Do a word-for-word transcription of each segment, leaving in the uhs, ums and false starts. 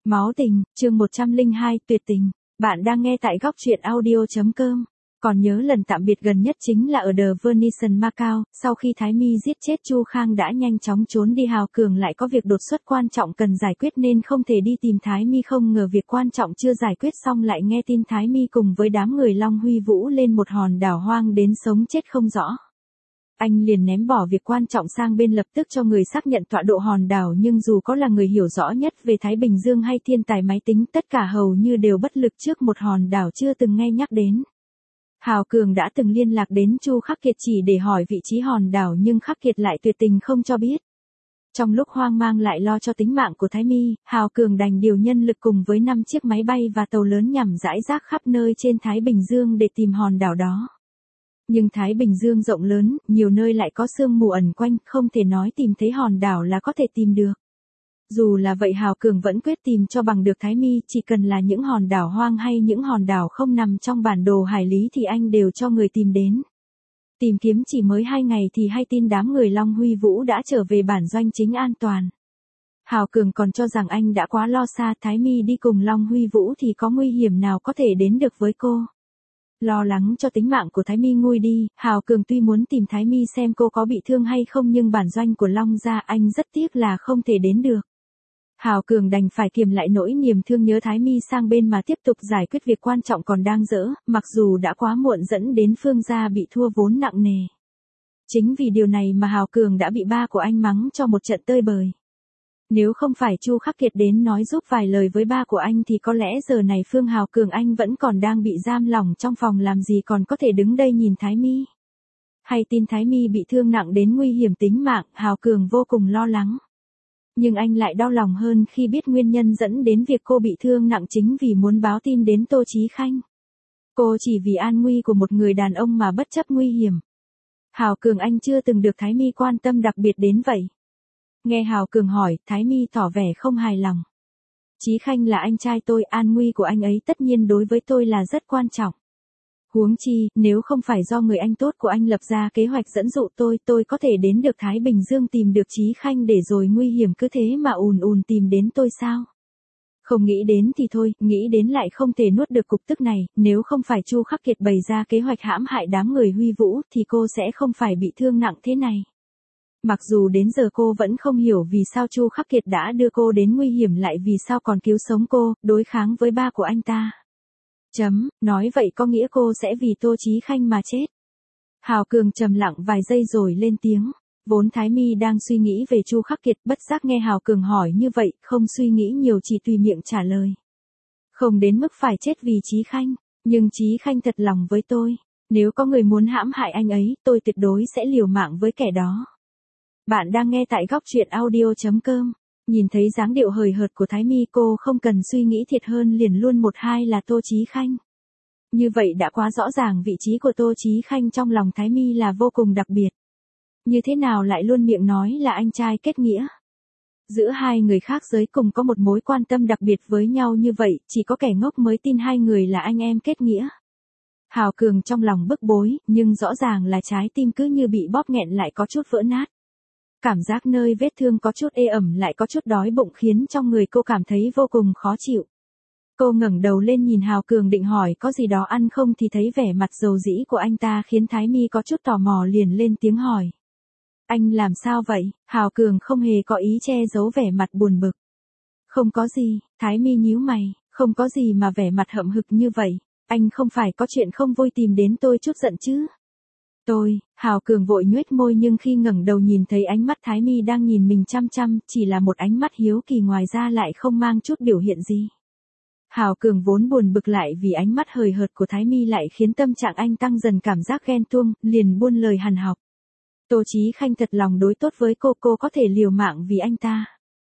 Máu tình, chương một trăm lẻ hai, tuyệt tình. Bạn đang nghe tại góc truyện audio chấm com. Còn nhớ lần tạm biệt gần nhất chính là ở The Venetian Macau, sau khi Thái My giết chết Chu Khang đã nhanh chóng trốn đi. Hào Cường lại có việc đột xuất quan trọng cần giải quyết nên không thể đi tìm Thái My. Không ngờ việc quan trọng chưa giải quyết xong lại nghe tin Thái My cùng với đám người Long Huy Vũ lên một hòn đảo hoang đến sống chết không rõ. Anh liền ném bỏ việc quan trọng sang bên, lập tức cho người xác nhận tọa độ hòn đảo, nhưng dù có là người hiểu rõ nhất về Thái Bình Dương hay thiên tài máy tính, tất cả hầu như đều bất lực trước một hòn đảo chưa từng nghe nhắc đến. Hào Cường đã từng liên lạc đến Chu Khắc Kiệt chỉ để hỏi vị trí hòn đảo, nhưng Khắc Kiệt lại tuyệt tình không cho biết. Trong lúc hoang mang lại lo cho tính mạng của Thái My, Hào Cường đành điều nhân lực cùng với năm chiếc máy bay và tàu lớn nhằm rải rác khắp nơi trên Thái Bình Dương để tìm hòn đảo đó. Nhưng Thái Bình Dương rộng lớn, nhiều nơi lại có sương mù ẩn quanh, không thể nói tìm thấy hòn đảo là có thể tìm được. Dù là vậy Hào Cường vẫn quyết tìm cho bằng được Thái My, chỉ cần là những hòn đảo hoang hay những hòn đảo không nằm trong bản đồ hải lý thì anh đều cho người tìm đến. Tìm kiếm chỉ mới hai ngày thì hay tin đám người Long Huy Vũ đã trở về bản doanh chính an toàn. Hào Cường còn cho rằng anh đã quá lo xa, Thái My đi cùng Long Huy Vũ thì có nguy hiểm nào có thể đến được với cô. Lo lắng cho tính mạng của Thái My nguôi đi, Hào Cường tuy muốn tìm Thái My xem cô có bị thương hay không, nhưng bản doanh của Long gia anh rất tiếc là không thể đến được. Hào Cường đành phải kiềm lại nỗi niềm thương nhớ Thái My sang bên mà tiếp tục giải quyết việc quan trọng còn đang dở, mặc dù đã quá muộn dẫn đến Phương gia bị thua vốn nặng nề. Chính vì điều này mà Hào Cường đã bị ba của anh mắng cho một trận tơi bời. Nếu không phải Chu Khắc Kiệt đến nói giúp vài lời với ba của anh thì có lẽ giờ này Phương Hào Cường anh vẫn còn đang bị giam lỏng trong phòng, làm gì còn có thể đứng đây nhìn Thái My. Hay tin Thái My bị thương nặng đến nguy hiểm tính mạng, Hào Cường vô cùng lo lắng. Nhưng anh lại đau lòng hơn khi biết nguyên nhân dẫn đến việc cô bị thương nặng chính vì muốn báo tin đến Tô Chí Khanh. Cô chỉ vì an nguy của một người đàn ông mà bất chấp nguy hiểm. Hào Cường anh chưa từng được Thái My quan tâm đặc biệt đến vậy. Nghe Hào Cường hỏi, Thái My tỏ vẻ không hài lòng. Chí Khanh là anh trai tôi, an nguy của anh ấy tất nhiên đối với tôi là rất quan trọng. Huống chi, nếu không phải do người anh tốt của anh lập ra kế hoạch dẫn dụ tôi, tôi có thể đến được Thái Bình Dương tìm được Chí Khanh để rồi nguy hiểm cứ thế mà ùn ùn tìm đến tôi sao? Không nghĩ đến thì thôi, nghĩ đến lại không thể nuốt được cục tức này, nếu không phải Chu Khắc Kiệt bày ra kế hoạch hãm hại đám người Huy Vũ thì cô sẽ không phải bị thương nặng thế này. Mặc dù đến giờ cô vẫn không hiểu vì sao Chu Khắc Kiệt đã đưa cô đến nguy hiểm lại vì sao còn cứu sống cô, đối kháng với ba của anh ta. Chấm, nói vậy có nghĩa cô sẽ vì Tô Chí Khanh mà chết. Hào Cường trầm lặng vài giây rồi lên tiếng. Vốn Thái My đang suy nghĩ về Chu Khắc Kiệt, bất giác nghe Hào Cường hỏi như vậy, không suy nghĩ nhiều chỉ tùy miệng trả lời. Không đến mức phải chết vì Chí Khanh, nhưng Chí Khanh thật lòng với tôi. Nếu có người muốn hãm hại anh ấy, tôi tuyệt đối sẽ liều mạng với kẻ đó. Bạn đang nghe tại góc truyện audio chấm com. Nhìn thấy dáng điệu hời hợt của Thái My, cô không cần suy nghĩ thiệt hơn liền luôn một hai là Tô Chí Khanh. Như vậy đã quá rõ ràng vị trí của Tô Chí Khanh trong lòng Thái My là vô cùng đặc biệt. Như thế nào lại luôn miệng nói là anh trai kết nghĩa. Giữa hai người khác giới cùng có một mối quan tâm đặc biệt với nhau như vậy, chỉ có kẻ ngốc mới tin hai người là anh em kết nghĩa. Hào Cường trong lòng bức bối, nhưng rõ ràng là trái tim cứ như bị bóp nghẹn lại có chút vỡ nát. Cảm giác nơi vết thương có chút ê ẩm lại có chút đói bụng khiến trong người cô cảm thấy vô cùng khó chịu. Cô ngẩng đầu lên nhìn Hào Cường định hỏi có gì đó ăn không thì thấy vẻ mặt dầu dĩ của anh ta khiến Thái My có chút tò mò liền lên tiếng hỏi. Anh làm sao vậy? Hào Cường không hề có ý che giấu vẻ mặt buồn bực. Không có gì, Thái My nhíu mày, không có gì mà vẻ mặt hậm hực như vậy. Anh không phải có chuyện không vui tìm đến tôi chút giận chứ? Tôi, Hào Cường vội nhoét môi nhưng khi ngẩng đầu nhìn thấy ánh mắt Thái My đang nhìn mình chăm chăm, chỉ là một ánh mắt hiếu kỳ ngoài ra lại không mang chút biểu hiện gì. Hào Cường vốn buồn bực lại vì ánh mắt hời hợt của Thái My lại khiến tâm trạng anh tăng dần cảm giác ghen tuông, liền buôn lời hằn học. Tô Chí Khanh thật lòng đối tốt với cô, cô có thể liều mạng vì anh ta.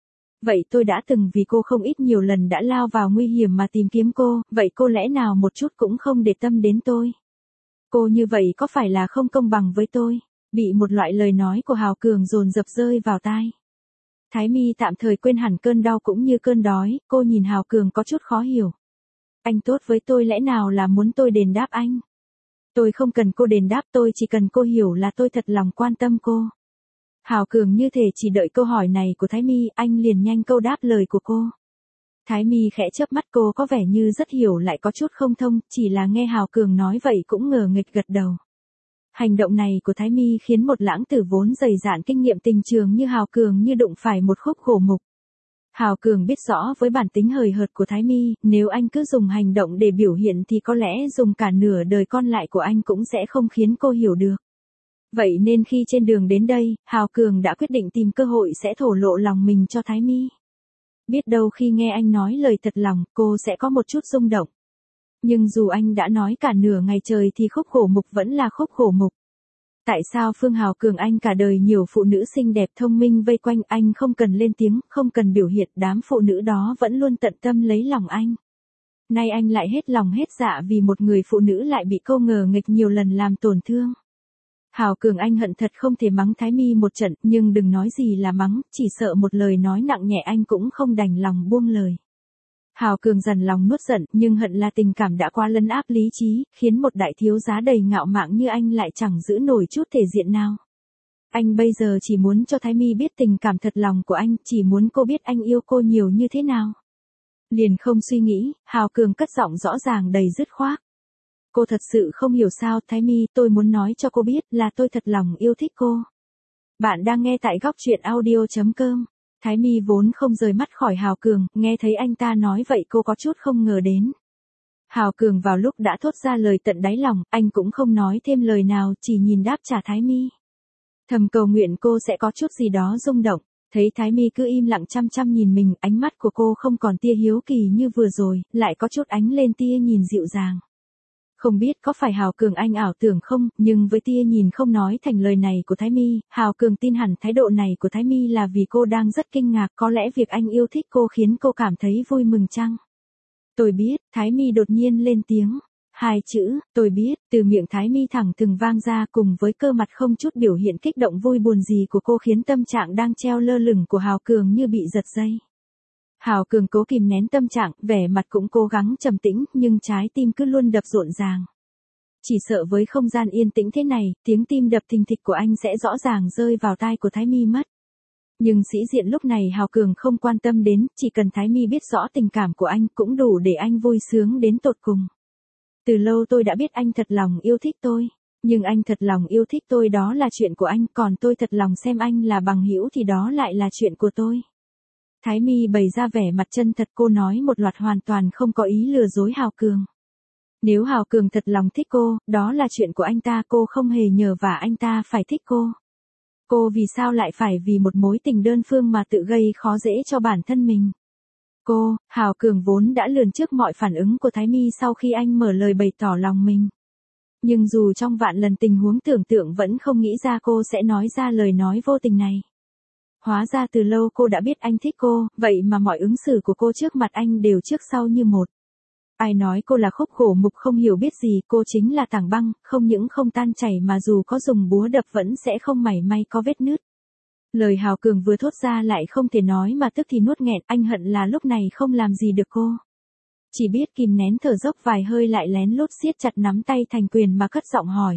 Vậy tôi đã từng vì cô không ít nhiều lần đã lao vào nguy hiểm mà tìm kiếm cô, vậy cô lẽ nào một chút cũng không để tâm đến tôi? Cô như vậy có phải là không công bằng với tôi? Bị một loại lời nói của Hào Cường dồn dập rơi vào tai. Thái My tạm thời quên hẳn cơn đau cũng như cơn đói, cô nhìn Hào Cường có chút khó hiểu. Anh tốt với tôi lẽ nào là muốn tôi đền đáp anh? Tôi không cần cô đền đáp, tôi chỉ cần cô hiểu là tôi thật lòng quan tâm cô. Hào Cường như thể chỉ đợi câu hỏi này của Thái My, anh liền nhanh câu đáp lời của cô. Thái Mi khẽ chớp mắt, cô có vẻ như rất hiểu lại có chút không thông, chỉ là nghe Hào Cường nói vậy cũng ngờ nghịch gật đầu. Hành động này của Thái Mi khiến một lãng tử vốn dày dạn kinh nghiệm tình trường như Hào Cường như đụng phải một khúc gỗ mục. Hào Cường biết rõ với bản tính hời hợt của Thái Mi, nếu anh cứ dùng hành động để biểu hiện thì có lẽ dùng cả nửa đời còn lại của anh cũng sẽ không khiến cô hiểu được. Vậy nên khi trên đường đến đây, Hào Cường đã quyết định tìm cơ hội sẽ thổ lộ lòng mình cho Thái Mi. Biết đâu khi nghe anh nói lời thật lòng, cô sẽ có một chút rung động. Nhưng dù anh đã nói cả nửa ngày trời thì khúc gỗ mục vẫn là khúc gỗ mục. Tại sao Phương Hào Cường anh cả đời nhiều phụ nữ xinh đẹp thông minh vây quanh anh không cần lên tiếng, không cần biểu hiện, đám phụ nữ đó vẫn luôn tận tâm lấy lòng anh. Nay anh lại hết lòng hết dạ vì một người phụ nữ lại bị cô ngờ nghịch nhiều lần làm tổn thương. Hào Cường anh hận thật không thể mắng Thái Mi một trận, nhưng đừng nói gì là mắng, chỉ sợ một lời nói nặng nhẹ anh cũng không đành lòng buông lời. Hào Cường dằn lòng nuốt giận, nhưng hận là tình cảm đã quá lấn áp lý trí, khiến một đại thiếu giá đầy ngạo mạn như anh lại chẳng giữ nổi chút thể diện nào. Anh bây giờ chỉ muốn cho Thái Mi biết tình cảm thật lòng của anh, chỉ muốn cô biết anh yêu cô nhiều như thế nào. Liền không suy nghĩ, Hào Cường cất giọng rõ ràng đầy dứt khoát. Cô thật sự không hiểu sao, Thái Mi, tôi muốn nói cho cô biết là tôi thật lòng yêu thích cô. Bạn đang nghe tại góc truyện audio chấm com. Thái Mi vốn không rời mắt khỏi Hào Cường, nghe thấy anh ta nói vậy cô có chút không ngờ đến. Hào Cường vào lúc đã thốt ra lời tận đáy lòng, anh cũng không nói thêm lời nào, chỉ nhìn đáp trả Thái Mi. Thầm cầu nguyện cô sẽ có chút gì đó rung động. Thấy Thái Mi cứ im lặng chăm chăm nhìn mình, ánh mắt của cô không còn tia hiếu kỳ như vừa rồi, lại có chút ánh lên tia nhìn dịu dàng. Không biết có phải Hào Cường anh ảo tưởng không, nhưng với tia nhìn không nói thành lời này của Thái Mi, Hào Cường tin hẳn thái độ này của Thái Mi là vì cô đang rất kinh ngạc, có lẽ việc anh yêu thích cô khiến cô cảm thấy vui mừng chăng? Tôi biết, Thái Mi đột nhiên lên tiếng. Hai chữ, tôi biết, từ miệng Thái Mi thẳng thừng vang ra cùng với cơ mặt không chút biểu hiện kích động vui buồn gì của cô khiến tâm trạng đang treo lơ lửng của Hào Cường như bị giật dây. Hào Cường cố kìm nén tâm trạng, vẻ mặt cũng cố gắng trầm tĩnh, nhưng trái tim cứ luôn đập rộn ràng. Chỉ sợ với không gian yên tĩnh thế này, tiếng tim đập thình thịch của anh sẽ rõ ràng rơi vào tai của Thái Mi mất. Nhưng sĩ diện lúc này Hào Cường không quan tâm đến, chỉ cần Thái Mi biết rõ tình cảm của anh cũng đủ để anh vui sướng đến tột cùng. Từ lâu tôi đã biết anh thật lòng yêu thích tôi, nhưng anh thật lòng yêu thích tôi đó là chuyện của anh, còn tôi thật lòng xem anh là bằng hữu thì đó lại là chuyện của tôi. Thái Mi bày ra vẻ mặt chân thật, cô nói một loạt hoàn toàn không có ý lừa dối Hào Cường. Nếu Hào Cường thật lòng thích cô, đó là chuyện của anh ta, cô không hề nhờ vả anh ta phải thích cô. Cô vì sao lại phải vì một mối tình đơn phương mà tự gây khó dễ cho bản thân mình? Cô, Hào Cường vốn đã lường trước mọi phản ứng của Thái Mi sau khi anh mở lời bày tỏ lòng mình. Nhưng dù trong vạn lần tình huống tưởng tượng vẫn không nghĩ ra cô sẽ nói ra lời nói vô tình này. Hóa ra từ lâu cô đã biết anh thích cô, vậy mà mọi ứng xử của cô trước mặt anh đều trước sau như một. Ai nói cô là khúc gỗ mục không hiểu biết gì, cô chính là tảng băng, không những không tan chảy mà dù có dùng búa đập vẫn sẽ không mảy may có vết nứt. Lời Hào Cường vừa thốt ra lại không thể nói mà tức thì nuốt nghẹn, anh hận là lúc này không làm gì được cô. Chỉ biết kìm nén thở dốc vài hơi lại lén lút siết chặt nắm tay thành quyền mà cất giọng hỏi.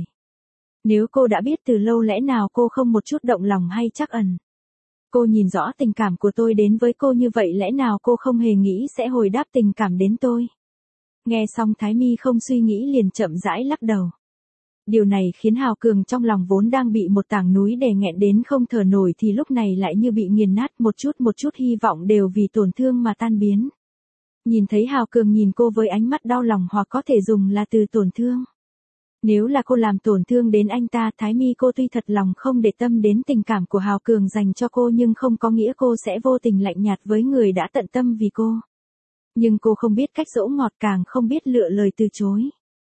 Nếu cô đã biết từ lâu lẽ nào cô không một chút động lòng hay trắc ẩn? Cô nhìn rõ tình cảm của tôi đến với cô như vậy lẽ nào cô không hề nghĩ sẽ hồi đáp tình cảm đến tôi? Nghe xong Thái Mi không suy nghĩ liền chậm rãi lắc đầu. Điều này khiến Hào Cường trong lòng vốn đang bị một tảng núi đè nghẹn đến không thở nổi thì lúc này lại như bị nghiền nát, một chút một chút hy vọng đều vì tổn thương mà tan biến. Nhìn thấy Hào Cường nhìn cô với ánh mắt đau lòng hoặc có thể dùng là từ tổn thương. Nếu là cô làm tổn thương đến anh ta, Thái Mi cô tuy thật lòng không để tâm đến tình cảm của Hào Cường dành cho cô nhưng không có nghĩa cô sẽ vô tình lạnh nhạt với người đã tận tâm vì cô. Nhưng cô không biết cách dỗ ngọt càng không biết lựa lời từ chối.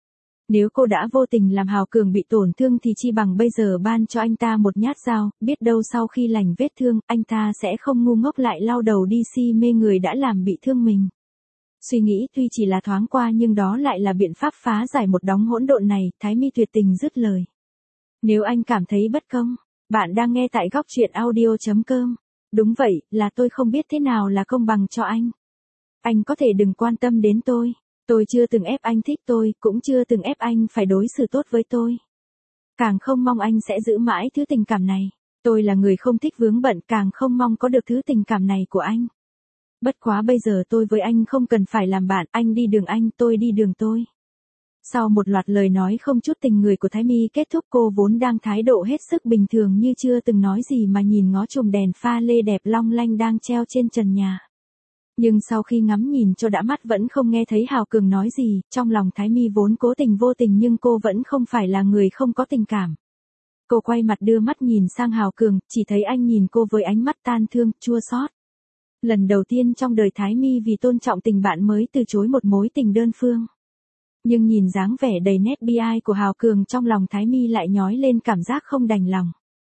Nếu cô đã vô tình làm Hào Cường bị tổn thương thì chi bằng bây giờ ban cho anh ta một nhát dao, biết đâu sau khi lành vết thương, anh ta sẽ không ngu ngốc lại lao đầu đi si mê người đã làm bị thương mình. Suy nghĩ tuy chỉ là thoáng qua nhưng đó lại là biện pháp phá giải một đống hỗn độn này, Thái Mi tuyệt tình dứt lời. Nếu anh cảm thấy bất công, bạn đang nghe tại góc truyện audio chấm com. Đúng vậy, là tôi không biết thế nào là công bằng cho anh. Anh có thể đừng quan tâm đến tôi. Tôi chưa từng ép anh thích tôi, cũng chưa từng ép anh phải đối xử tốt với tôi. Càng không mong anh sẽ giữ mãi thứ tình cảm này. Tôi là người không thích vướng bận, càng không mong có được thứ tình cảm này của anh. Bất quá bây giờ tôi với anh không cần phải làm bạn, anh đi đường anh, tôi đi đường tôi. Sau một loạt lời nói không chút tình người của Thái Mi kết thúc, cô vốn đang thái độ hết sức bình thường như chưa từng nói gì mà nhìn ngó chùm đèn pha lê đẹp long lanh đang treo trên trần nhà. Nhưng sau khi ngắm nhìn cho đã mắt vẫn không nghe thấy Hào Cường nói gì, trong lòng Thái Mi vốn cố tình vô tình nhưng cô vẫn không phải là người không có tình cảm. Cô quay mặt đưa mắt nhìn sang Hào Cường, chỉ thấy anh nhìn cô với ánh mắt tan thương, chua xót. Lần đầu tiên trong đời Thái Mi vì tôn trọng tình bạn mới từ chối một mối tình đơn phương. Nhưng nhìn dáng vẻ đầy nét bi ai của Hào Cường trong lòng Thái Mi lại nhói lên cảm giác không đành lòng.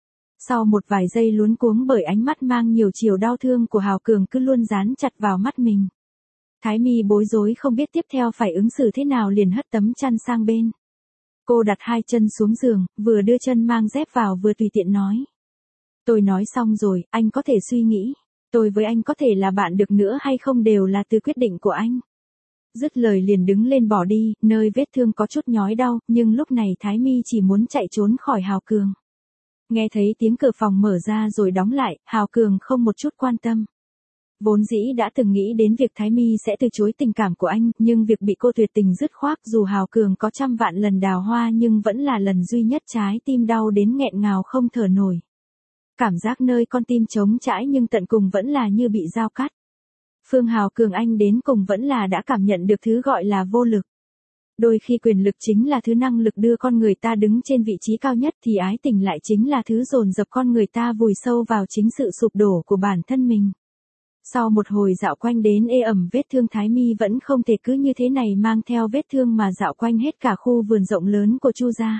Sau một vài giây luống cuống bởi ánh mắt mang nhiều chiều đau thương của Hào Cường cứ luôn dán chặt vào mắt mình. Thái Mi bối rối không biết tiếp theo phải ứng xử thế nào liền hất tấm chăn sang bên. Cô đặt hai chân xuống giường, vừa đưa chân mang dép vào vừa tùy tiện nói. Tôi nói xong rồi, anh có thể suy nghĩ. Tôi với anh có thể là bạn được nữa hay không đều là từ quyết định của anh. Dứt lời liền đứng lên bỏ đi, nơi vết thương có chút nhói đau, nhưng lúc này Thái Mi chỉ muốn chạy trốn khỏi Hào Cường. Nghe thấy tiếng cửa phòng mở ra rồi đóng lại, Hào Cường không một chút quan tâm. Vốn dĩ đã từng nghĩ đến việc Thái Mi sẽ từ chối tình cảm của anh, nhưng việc bị cô tuyệt tình dứt khoát dù Hào Cường có trăm vạn lần đào hoa nhưng vẫn là lần duy nhất trái tim đau đến nghẹn ngào không thở nổi. Cảm giác nơi con tim trống trãi nhưng tận cùng vẫn là như bị dao cắt. Phương Hào Cường anh đến cùng vẫn là đã cảm nhận được thứ gọi là vô lực. Đôi khi quyền lực chính là thứ năng lực đưa con người ta đứng trên vị trí cao nhất thì ái tình lại chính là thứ dồn dập con người ta vùi sâu vào chính sự sụp đổ của bản thân mình. Sau một hồi dạo quanh đến ê ẩm vết thương Thái Mi vẫn không thể cứ như thế này mang theo vết thương mà dạo quanh hết cả khu vườn rộng lớn của Chu gia.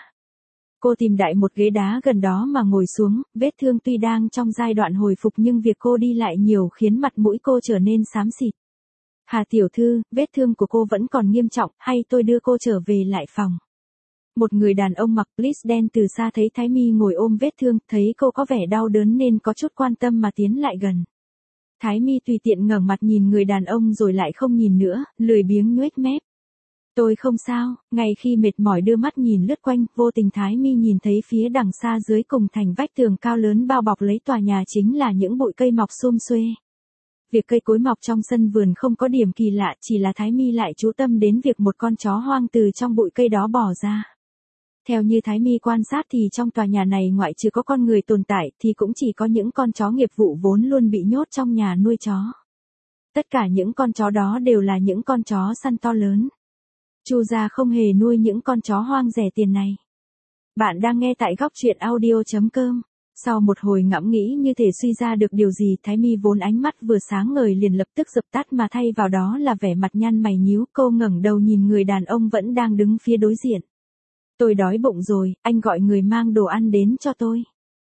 Cô tìm đại một ghế đá gần đó mà ngồi xuống, vết thương tuy đang trong giai đoạn hồi phục nhưng việc cô đi lại nhiều khiến mặt mũi cô trở nên xám xịt. Hà tiểu thư, vết thương của cô vẫn còn nghiêm trọng, hay tôi đưa cô trở về lại phòng. Một người đàn ông mặc pleat đen từ xa thấy Thái Mi ngồi ôm vết thương, thấy cô có vẻ đau đớn nên có chút quan tâm mà tiến lại gần. Thái Mi tùy tiện ngẩng mặt nhìn người đàn ông rồi lại không nhìn nữa, lười biếng nhoếch mép. Tôi không sao, ngay khi mệt mỏi đưa mắt nhìn lướt quanh, vô tình Thái Mi nhìn thấy phía đằng xa dưới cùng thành vách tường cao lớn bao bọc lấy tòa nhà chính là những bụi cây mọc sum xuê. Việc cây cối mọc trong sân vườn không có điểm kỳ lạ, chỉ là Thái Mi lại chú tâm đến việc một con chó hoang từ trong bụi cây đó bò ra. Theo như Thái Mi quan sát thì trong tòa nhà này ngoại trừ có con người tồn tại thì cũng chỉ có những con chó nghiệp vụ vốn luôn bị nhốt trong nhà nuôi chó. Tất cả những con chó đó đều là những con chó săn to lớn. Chu gia không hề nuôi những con chó hoang rẻ tiền này. Bạn đang nghe tại góc truyện audio chấm com. Sau một hồi ngẫm nghĩ như thể suy ra được điều gì, Thái Mi vốn ánh mắt vừa sáng ngời liền lập tức dập tắt mà thay vào đó là vẻ mặt nhăn mày nhíu. Cô ngẩng đầu nhìn người đàn ông vẫn đang đứng phía đối diện. Tôi đói bụng rồi, anh gọi người mang đồ ăn đến cho tôi.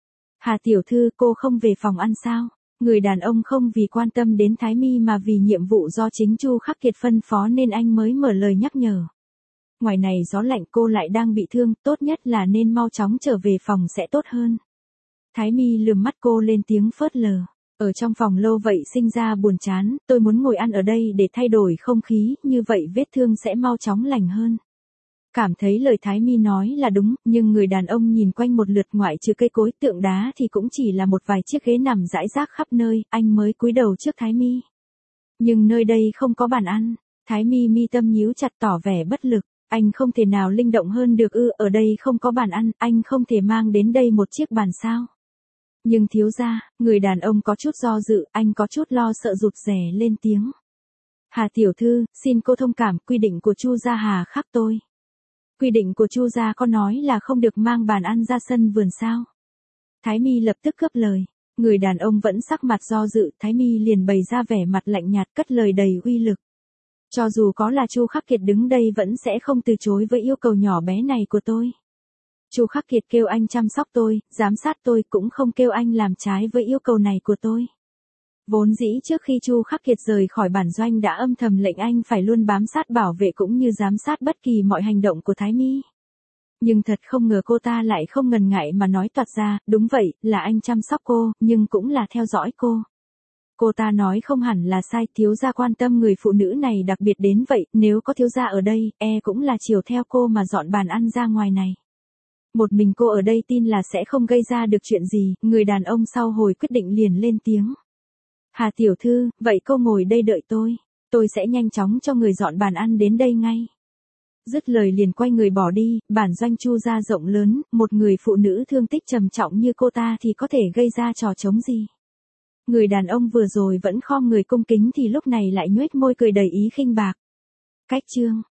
Hà tiểu thư, cô không về phòng ăn sao? Người đàn ông không vì quan tâm đến Thái Mi mà vì nhiệm vụ do chính Chu Khắc Kiệt phân phó nên anh mới mở lời nhắc nhở. Ngoài này gió lạnh, cô lại đang bị thương, tốt nhất là nên mau chóng trở về phòng sẽ tốt hơn. Thái Mi lườm mắt cô lên tiếng phớt lờ. Ở trong phòng lâu vậy sinh ra buồn chán, tôi muốn ngồi ăn ở đây để thay đổi không khí, như vậy vết thương sẽ mau chóng lành hơn. Cảm thấy lời Thái Mi nói là đúng, nhưng người đàn ông nhìn quanh một lượt ngoại trừ cây cối tượng đá thì cũng chỉ là một vài chiếc ghế nằm rải rác khắp nơi, anh mới cúi đầu trước Thái Mi. Nhưng nơi đây không có bàn ăn, Thái Mi mi tâm nhíu chặt tỏ vẻ bất lực, anh không thể nào linh động hơn được ư, ở đây không có bàn ăn, anh không thể mang đến đây một chiếc bàn sao. Nhưng thiếu gia, người đàn ông có chút do dự, anh có chút lo sợ rụt rè lên tiếng. Hà tiểu thư, xin cô thông cảm, quy định của Chu gia hà khắc tôi. Quy định của Chu gia có nói là không được mang bàn ăn ra sân vườn sao? Thái Mi lập tức cướp lời. Người đàn ông vẫn sắc mặt do dự, Thái Mi liền bày ra vẻ mặt lạnh nhạt cất lời đầy uy lực. Cho dù có là Chu Khắc Kiệt đứng đây vẫn sẽ không từ chối với yêu cầu nhỏ bé này của tôi. Chu Khắc Kiệt kêu anh chăm sóc tôi, giám sát tôi, cũng không kêu anh làm trái với yêu cầu này của tôi. Vốn dĩ trước khi Chu Khắc Kiệt rời khỏi bản doanh đã âm thầm lệnh anh phải luôn bám sát bảo vệ cũng như giám sát bất kỳ mọi hành động của Thái Mi. Nhưng thật không ngờ cô ta lại không ngần ngại mà nói toạc ra, đúng vậy, là anh chăm sóc cô, nhưng cũng là theo dõi cô. Cô ta nói không hẳn là sai, thiếu gia quan tâm người phụ nữ này đặc biệt đến vậy, nếu có thiếu gia ở đây, e cũng là chiều theo cô mà dọn bàn ăn ra ngoài này. Một mình cô ở đây tin là sẽ không gây ra được chuyện gì, người đàn ông sau hồi quyết định liền lên tiếng. Hà tiểu thư, vậy cô ngồi đây đợi tôi. Tôi sẽ nhanh chóng cho người dọn bàn ăn đến đây ngay. Dứt lời liền quay người bỏ đi, bản doanh Chu gia rộng lớn, một người phụ nữ thương tích trầm trọng như cô ta thì có thể gây ra trò trống gì. Người đàn ông vừa rồi vẫn khom người cung kính thì lúc này lại nhoét môi cười đầy ý khinh bạc. Cách chương